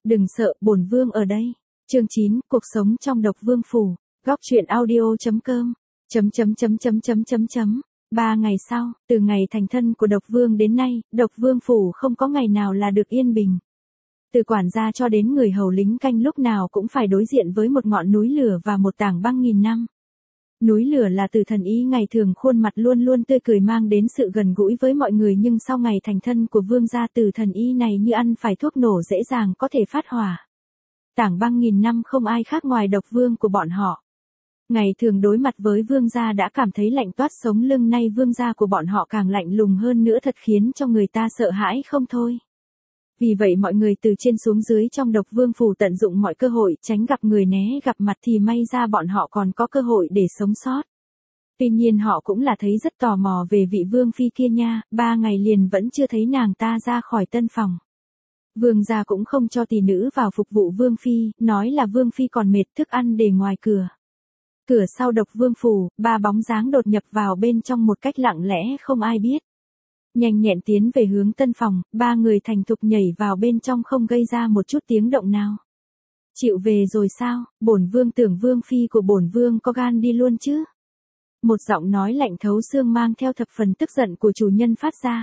Đừng sợ, bổn vương ở đây. Chương 9, cuộc sống trong Độc Vương phủ. Góc truyện audio.com. 3 ngày sau, từ ngày thành thân của Độc Vương đến nay, Độc Vương phủ không có ngày nào là được yên bình. Từ quản gia cho đến người hầu lính canh lúc nào cũng phải đối diện với một ngọn núi lửa và một tảng băng nghìn năm. Núi lửa là Từ Thần Y ngày thường khuôn mặt luôn luôn tươi cười mang đến sự gần gũi với mọi người, nhưng sau ngày thành thân của vương gia, Từ Thần Y này như ăn phải thuốc nổ, dễ dàng có thể phát hỏa. Tảng băng nghìn năm không ai khác ngoài Độc Vương của bọn họ. Ngày thường đối mặt với vương gia đã cảm thấy lạnh toát sống lưng, nay vương gia của bọn họ càng lạnh lùng hơn nữa, thật khiến cho người ta sợ hãi không thôi. Vì vậy mọi người từ trên xuống dưới trong Độc Vương phủ tận dụng mọi cơ hội, tránh gặp người né gặp mặt thì may ra bọn họ còn có cơ hội để sống sót. Tuy nhiên họ cũng là thấy rất tò mò về vị vương phi kia nha, 3 ngày liền vẫn chưa thấy nàng ta ra khỏi tân phòng. Vương gia cũng không cho tỷ nữ vào phục vụ vương phi, nói là vương phi còn mệt, thức ăn để ngoài cửa. Cửa sau Độc Vương phủ, 3 bóng dáng đột nhập vào bên trong một cách lặng lẽ không ai biết. Nhanh nhẹn tiến về hướng tân phòng, 3 người thành thục nhảy vào bên trong không gây ra một chút tiếng động nào. Chịu về rồi sao, bổn vương tưởng vương phi của bổn vương có gan đi luôn chứ. Một giọng nói lạnh thấu xương mang theo thập phần tức giận của chủ nhân phát ra.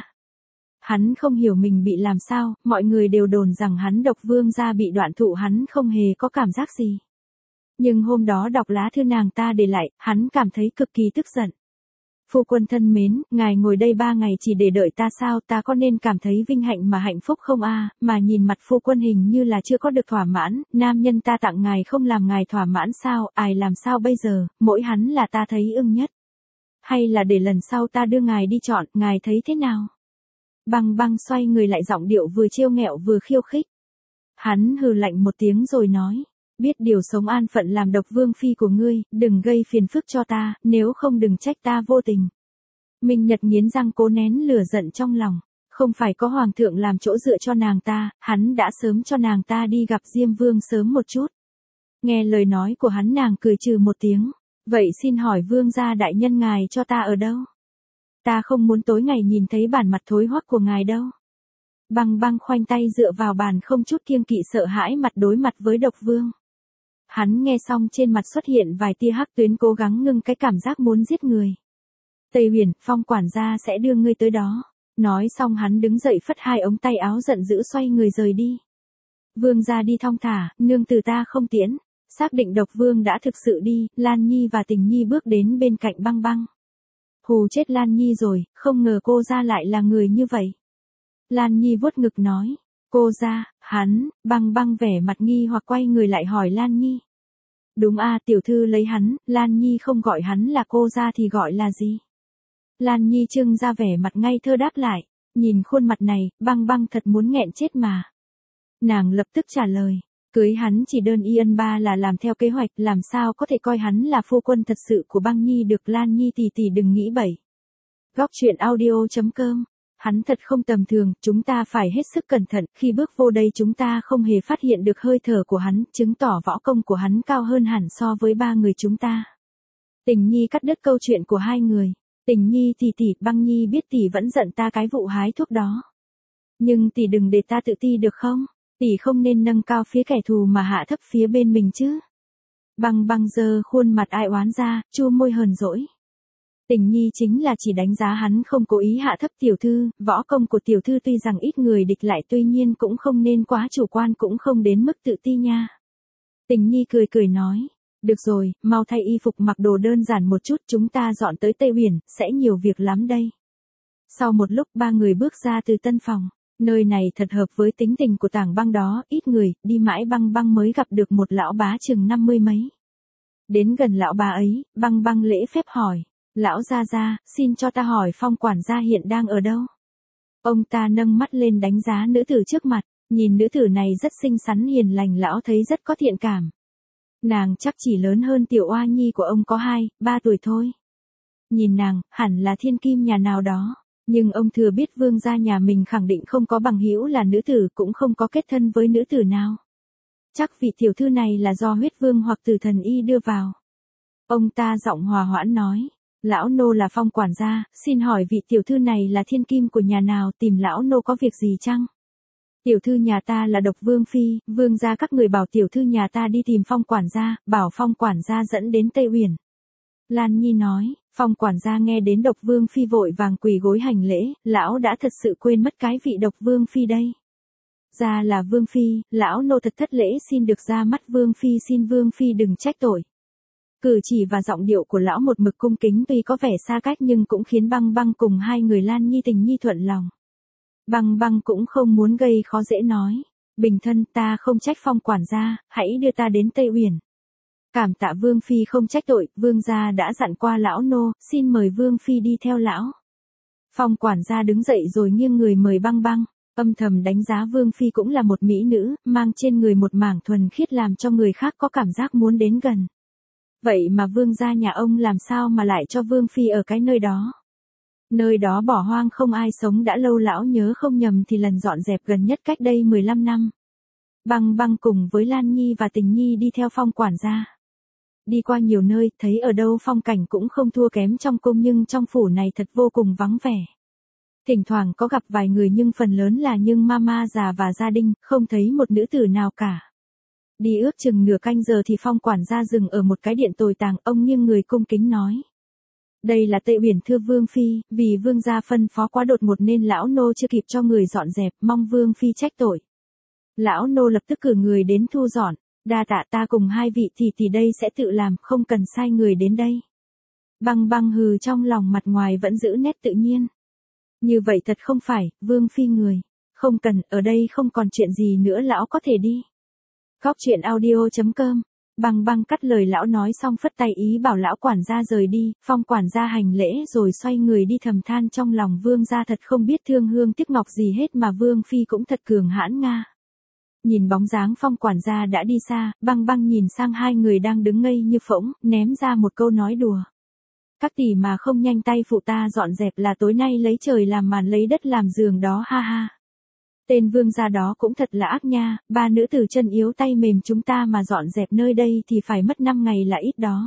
Hắn không hiểu mình bị làm sao, mọi người đều đồn rằng hắn Độc Vương gia bị đoạn thụ, hắn không hề có cảm giác gì. Nhưng hôm đó đọc lá thư nàng ta để lại, hắn cảm thấy cực kỳ tức giận. Phu quân thân mến, ngài ngồi đây 3 ngày chỉ để đợi ta sao, ta có nên cảm thấy vinh hạnh mà hạnh phúc không a? Mà nhìn mặt phu quân hình như là chưa có được thỏa mãn, nam nhân ta tặng ngài không làm ngài thỏa mãn sao, ai làm sao bây giờ, mỗi hắn là ta thấy ưng nhất. Hay là để lần sau ta đưa ngài đi chọn, ngài thấy thế nào? Băng băng xoay người lại, giọng điệu vừa trêu nghẹo vừa khiêu khích. Hắn hừ lạnh một tiếng rồi nói. Biết điều sống an phận làm Độc Vương phi của ngươi, đừng gây phiền phức cho ta, nếu không đừng trách ta vô tình. Minh Nhật nghiến răng cố nén lửa giận trong lòng, không phải có hoàng thượng làm chỗ dựa cho nàng ta, hắn đã sớm cho nàng ta đi gặp Diêm Vương sớm một chút. Nghe lời nói của hắn, nàng cười trừ một tiếng, vậy xin hỏi vương gia đại nhân ngài cho ta ở đâu? Ta không muốn tối ngày nhìn thấy bản mặt thối hoắc của ngài đâu. Băng băng khoanh tay dựa vào bàn, không chút kiêng kỵ sợ hãi mặt đối mặt với Độc Vương. Hắn nghe xong trên mặt xuất hiện vài tia hắc tuyến, cố gắng ngưng cái cảm giác muốn giết người. Tây Huyền, Phong quản gia sẽ đưa ngươi tới đó. Nói xong hắn đứng dậy phất 2 ống tay áo giận dữ xoay người rời đi. Vương gia đi thong thả, nương từ ta không tiễn. Xác định Độc Vương đã thực sự đi, Lan Nhi và Tình Nhi bước đến bên cạnh băng băng. Hù chết Lan Nhi rồi, không ngờ cô ra lại là người như vậy. Lan Nhi vuốt ngực nói. Cô ra, hắn, băng băng vẻ mặt nghi hoặc quay người lại hỏi Lan Nhi. Đúng a, tiểu thư lấy hắn, Lan Nhi không gọi hắn là cô ra thì gọi là gì? Lan Nhi trưng ra vẻ mặt ngây thơ đáp lại, nhìn khuôn mặt này, băng băng thật muốn nghẹn chết mà. Nàng lập tức trả lời, cưới hắn chỉ đơn y ba là làm theo kế hoạch, làm sao có thể coi hắn là phu quân thật sự của băng nhi được. Lan Nhi tỷ tỷ đừng nghĩ bậy. Góc truyện audio.com. Hắn thật không tầm thường, chúng ta phải hết sức cẩn thận, khi bước vô đây chúng ta không hề phát hiện được hơi thở của hắn, chứng tỏ võ công của hắn cao hơn hẳn so với 3 người chúng ta. Tình Nhi cắt đứt câu chuyện của 2 người. Tình Nhi tỷ, băng Nhi biết tỷ vẫn giận ta cái vụ hái thuốc đó. Nhưng tỷ đừng để ta tự ti được không? Tỷ không nên nâng cao phía kẻ thù mà hạ thấp phía bên mình chứ. Băng băng giơ khuôn mặt ai oán ra, chua môi hờn dỗi. Tình Nhi chính là chỉ đánh giá hắn không cố ý hạ thấp tiểu thư, võ công của tiểu thư tuy rằng ít người địch lại, tuy nhiên cũng không nên quá chủ quan, cũng không đến mức tự ti nha. Tình Nhi cười cười nói, được rồi, mau thay y phục mặc đồ đơn giản một chút, chúng ta dọn tới Tây Huyền, sẽ nhiều việc lắm đây. Sau một lúc 3 người bước ra từ tân phòng, nơi này thật hợp với tính tình của Tảng Băng đó, ít người, đi mãi băng băng mới gặp được một lão bá chừng 50 mấy. Đến gần lão bá ấy, băng băng lễ phép hỏi. Lão gia gia, xin cho ta hỏi Phong quản gia hiện đang ở đâu? Ông ta nâng mắt lên đánh giá nữ tử trước mặt, nhìn nữ tử này rất xinh xắn hiền lành, lão thấy rất có thiện cảm. Nàng chắc chỉ lớn hơn tiểu oa nhi của ông có 2-3 tuổi thôi. Nhìn nàng, hẳn là thiên kim nhà nào đó, nhưng ông thừa biết vương gia nhà mình khẳng định không có bằng hữu là nữ tử, cũng không có kết thân với nữ tử nào. Chắc vị tiểu thư này là do huyết vương hoặc Từ Thần Y đưa vào. Ông ta giọng hòa hoãn nói. Lão nô là Phong quản gia, xin hỏi vị tiểu thư này là thiên kim của nhà nào, tìm lão nô có việc gì chăng? Tiểu thư nhà ta là Độc Vương Phi, vương gia các người bảo tiểu thư nhà ta đi tìm Phong quản gia, bảo Phong quản gia dẫn đến Tây Uyển. Lan Nhi nói, Phong quản gia nghe đến Độc Vương Phi vội vàng quỳ gối hành lễ, lão đã thật sự quên mất cái vị Độc Vương Phi đây. Ra là Vương Phi, lão nô thật thất lễ xin được ra mắt Vương Phi, xin Vương Phi đừng trách tội. Cử chỉ và giọng điệu của lão một mực cung kính tuy có vẻ xa cách nhưng cũng khiến Băng Băng cùng hai người Lan Nhi tình nhi thuận lòng. Băng Băng cũng không muốn gây khó dễ nói. Bình thân, ta không trách Phong quản gia, hãy đưa ta đến Tây Uyển. Cảm tạ Vương Phi không trách tội, vương gia đã dặn qua lão nô, xin mời Vương Phi đi theo lão. Phong quản gia đứng dậy rồi nghiêng người mời Băng Băng, âm thầm đánh giá Vương Phi cũng là một mỹ nữ, mang trên người một mảng thuần khiết làm cho người khác có cảm giác muốn đến gần. Vậy mà vương gia nhà ông làm sao mà lại cho Vương Phi ở cái nơi đó? Nơi đó bỏ hoang không ai sống đã lâu, lão nhớ không nhầm thì lần dọn dẹp gần nhất cách đây 15 năm. Băng Băng cùng với Lan Nhi và Tình Nhi đi theo Phong quản gia. Đi qua nhiều nơi, thấy ở đâu phong cảnh cũng không thua kém trong cung nhưng trong phủ này thật vô cùng vắng vẻ. Thỉnh thoảng có gặp vài người nhưng phần lớn là nhưng mama già và gia đình, không thấy một nữ tử nào cả. Đi ước chừng nửa canh giờ thì Phong quản gia dừng ở một cái điện tồi tàng, ông nghiêng người cung kính nói. Đây là Tây Uyển thưa Vương Phi, vì vương gia phân phó quá đột ngột nên lão nô chưa kịp cho người dọn dẹp, mong Vương Phi trách tội. Lão nô lập tức cử người đến thu dọn, đa tạ, ta cùng hai vị tỷ đây sẽ tự làm, không cần sai người đến đây. Băng Băng hừ trong lòng, mặt ngoài vẫn giữ nét tự nhiên. Như vậy thật không phải, Vương Phi người. Không cần, ở đây không còn chuyện gì nữa, lão có thể đi. Góc truyện audio.com. Băng Băng cắt lời lão nói xong phất tay ý bảo lão quản gia rời đi, Phong quản gia hành lễ rồi xoay người đi, thầm than trong lòng vương gia thật không biết thương hương tiếc ngọc gì hết mà Vương Phi cũng thật cường hãn nga. Nhìn bóng dáng Phong quản gia đã đi xa, Băng Băng nhìn sang hai người đang đứng ngây như phỗng, ném ra một câu nói đùa. Các tỷ mà không nhanh tay phụ ta dọn dẹp là tối nay lấy trời làm màn lấy đất làm giường đó, ha ha. Tên vương gia đó cũng thật là ác nha, ba nữ tử chân yếu tay mềm chúng ta mà dọn dẹp nơi đây thì phải mất 5 ngày là ít đó.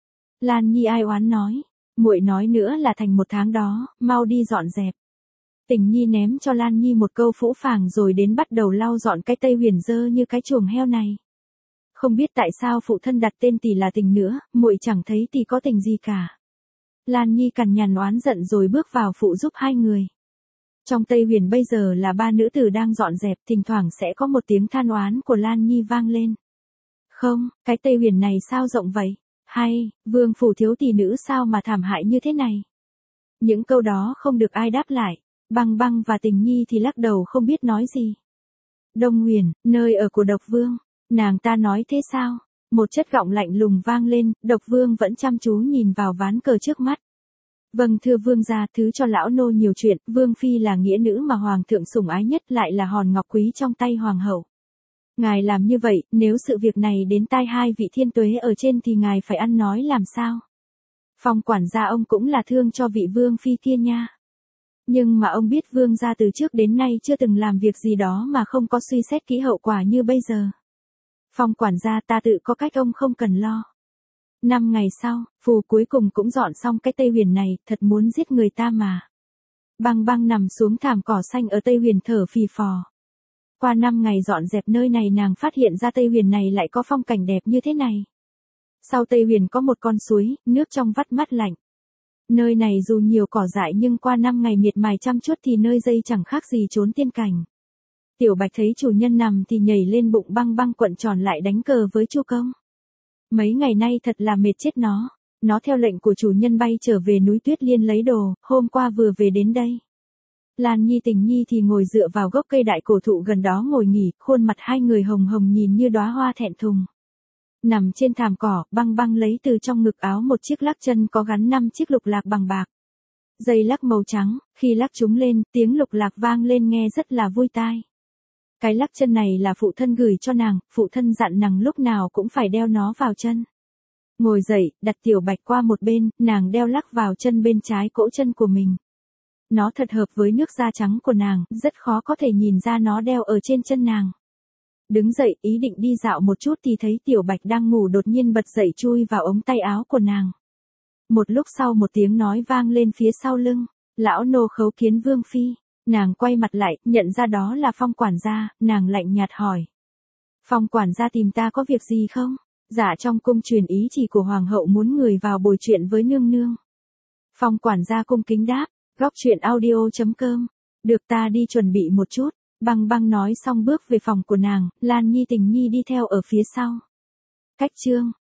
Lan Nhi ai oán nói, muội nói nữa là thành 1 tháng đó, mau đi dọn dẹp. Tình Nhi ném cho Lan Nhi một câu phũ phàng rồi đến bắt đầu lau dọn cái Tây Uyển dơ như cái chuồng heo này. Không biết tại sao phụ thân đặt tên tỷ là Tình nữa, muội chẳng thấy tỷ có tình gì cả. Lan Nhi cằn nhằn oán giận rồi bước vào phụ giúp hai người. Trong Tây Uyển bây giờ là ba nữ tử đang dọn dẹp, thỉnh thoảng sẽ có một tiếng than oán của Lan Nhi vang lên. Không, cái Tây Uyển này sao rộng vậy? Hay, vương phủ thiếu tỷ nữ sao mà thảm hại như thế này? Những câu đó không được ai đáp lại. Băng Băng và Tình Nhi thì lắc đầu không biết nói gì. Đông Uyển, nơi ở của Độc Vương. Nàng ta nói thế sao? Một chất giọng lạnh lùng vang lên, Độc Vương vẫn chăm chú nhìn vào ván cờ trước mắt. Vâng thưa vương gia, thứ cho lão nô nhiều chuyện, Vương Phi là nghĩa nữ mà hoàng thượng sủng ái nhất, lại là hòn ngọc quý trong tay hoàng hậu. Ngài làm như vậy, nếu sự việc này đến tai hai vị thiên tuế ở trên thì ngài phải ăn nói làm sao? Phong quản gia ông cũng là thương cho vị Vương Phi kia nha. Nhưng mà ông biết vương gia từ trước đến nay chưa từng làm việc gì đó mà không có suy xét kỹ hậu quả như bây giờ. Phong quản gia, ta tự có cách, ông không cần lo. 5 ngày sau, phù cuối cùng cũng dọn xong cái Tây Uyển này, thật muốn giết người ta mà. Băng Băng nằm xuống thảm cỏ xanh ở Tây Uyển thở phì phò. Qua 5 ngày dọn dẹp nơi này nàng phát hiện ra Tây Uyển này lại có phong cảnh đẹp như thế này. Sau Tây Uyển có một con suối, nước trong vắt mát lạnh. Nơi này dù nhiều cỏ dại nhưng qua 5 ngày miệt mài chăm chút thì nơi đây chẳng khác gì trốn tiên cảnh. Tiểu Bạch thấy chủ nhân nằm thì nhảy lên bụng Băng Băng quận tròn lại đánh cờ với Chu Công. Mấy ngày nay thật là mệt chết nó. Nó theo lệnh của chủ nhân bay trở về núi Tuyết Liên lấy đồ, hôm qua vừa về đến đây. Lan Nhi Tình Nhi thì ngồi dựa vào gốc cây đại cổ thụ gần đó ngồi nghỉ, khuôn mặt hai người hồng hồng nhìn như đóa hoa thẹn thùng. Nằm trên thảm cỏ, Băng Băng lấy từ trong ngực áo một chiếc lắc chân có gắn 5 chiếc lục lạc bằng bạc. Dây lắc màu trắng, khi lắc chúng lên, tiếng lục lạc vang lên nghe rất là vui tai. Cái lắc chân này là phụ thân gửi cho nàng, phụ thân dặn nàng lúc nào cũng phải đeo nó vào chân. Ngồi dậy, đặt Tiểu Bạch qua một bên, nàng đeo lắc vào chân bên trái cỗ chân của mình. Nó thật hợp với nước da trắng của nàng, rất khó có thể nhìn ra nó đeo ở trên chân nàng. Đứng dậy, ý định đi dạo một chút thì thấy Tiểu Bạch đang ngủ đột nhiên bật dậy chui vào ống tay áo của nàng. Một lúc sau một tiếng nói vang lên phía sau lưng, lão nô khấu kiến Vương Phi. Nàng quay mặt lại, nhận ra đó là Phong quản gia, nàng lạnh nhạt hỏi. Phong quản gia tìm ta có việc gì không? Dạ trong cung truyền ý chỉ của hoàng hậu muốn người vào bồi chuyện với nương nương. Phong quản gia cung kính đáp, góc truyện audio.com. Được, ta đi chuẩn bị một chút. Băng Băng nói xong bước về phòng của nàng, Lan Nhi Tình Nhi đi theo ở phía sau. Cách chương